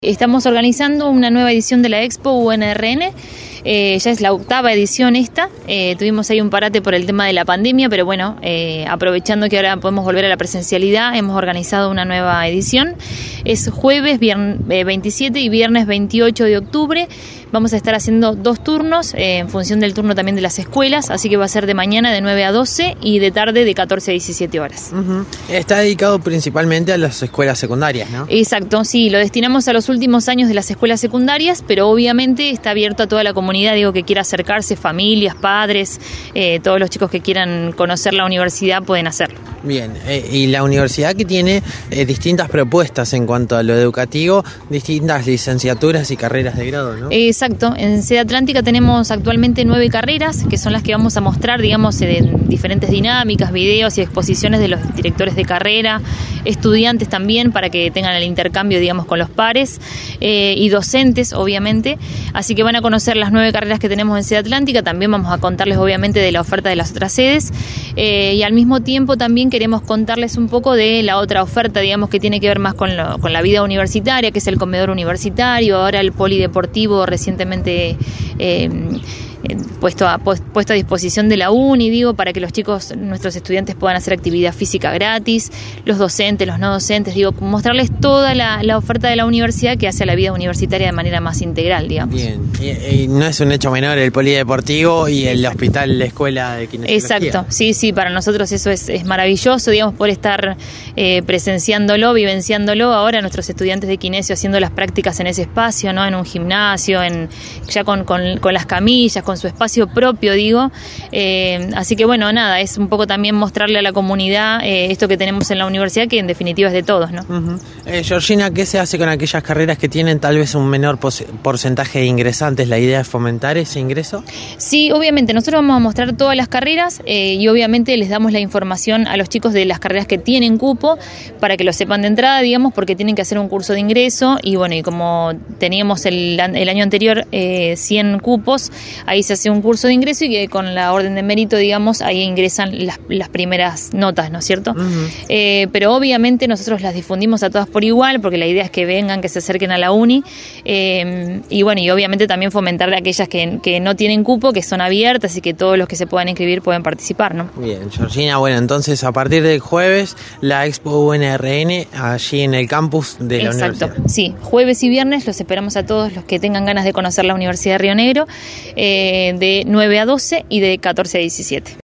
Estamos organizando una nueva edición de la Expo UNRN, ya es la 8ª edición esta. Tuvimos ahí un parate por el tema de la pandemia, pero bueno, aprovechando que ahora podemos volver a la presencialidad, hemos organizado una nueva edición. Es jueves 27 y viernes 28 de octubre. Vamos a estar haciendo 2 turnos en función del turno también de las escuelas, así que va a ser de mañana de 9 a 12 y de tarde de 14 a 17 horas. Está dedicado principalmente a las escuelas secundarias, ¿no? Exacto, sí, lo destinamos a los últimos años de las escuelas secundarias, pero obviamente está abierto a toda la comunidad, que quiera acercarse, familias, padres, todos los chicos que quieran conocer la universidad pueden hacerlo. Bien, y la universidad que tiene distintas propuestas en cuanto a lo educativo, distintas licenciaturas y carreras de grado, ¿no? Exacto, en Sede Atlántica tenemos actualmente 9 carreras, que son las que vamos a mostrar, digamos, en diferentes dinámicas, videos y exposiciones de los directores de carrera, estudiantes también, para que tengan el intercambio, digamos, con los pares, y docentes, obviamente. Así que van a conocer las 9 carreras que tenemos en Sede Atlántica. También vamos a contarles, obviamente, de la oferta de las otras sedes, y al mismo tiempo también queremos contarles un poco de la otra oferta, digamos, que tiene que ver más con la vida universitaria, que es el comedor universitario, ahora el polideportivo recientemente puesto a disposición de la UNI, para que los chicos, nuestros estudiantes, puedan hacer actividad física gratis, los docentes, los no docentes, mostrarles toda la oferta de la universidad que hace a la vida universitaria de manera más integral, digamos. Bien, y no es un hecho menor el polideportivo y el hospital, la escuela de kinesiología. Exacto, sí, para nosotros eso es maravilloso, por estar presenciándolo, vivenciándolo, ahora nuestros estudiantes de kinesio haciendo las prácticas en ese espacio, ¿no? En un gimnasio, ya con las camillas, con su espacio propio, así que bueno, nada, es un poco también mostrarle a la comunidad esto que tenemos en la universidad, que en definitiva es de todos, ¿no? Georgina, ¿qué se hace con aquellas carreras que tienen tal vez un menor porcentaje de ingresantes? ¿La idea es fomentar ese ingreso? Sí, obviamente, nosotros vamos a mostrar todas las carreras y obviamente les damos la información a los chicos de las carreras que tienen cupo, para que lo sepan de entrada, porque tienen que hacer un curso de ingreso, y bueno, y como teníamos el año anterior 100 cupos, ahí se hace un curso de ingreso y que con la orden de mérito, ahí ingresan las primeras notas, ¿no es cierto? Pero obviamente nosotros las difundimos a todas por igual, porque la idea es que vengan, que se acerquen a la uni, y bueno, y obviamente también fomentar a aquellas que no tienen cupo, que son abiertas y que todos los que se puedan inscribir pueden participar, ¿no? Bien, Georgina, bueno, entonces a partir del jueves la Expo UNRN allí en el campus de la universidad. Exacto, sí, jueves y viernes los esperamos a todos los que tengan ganas de conocer la Universidad de Río Negro, de 9 a 12 y de 14 a 17.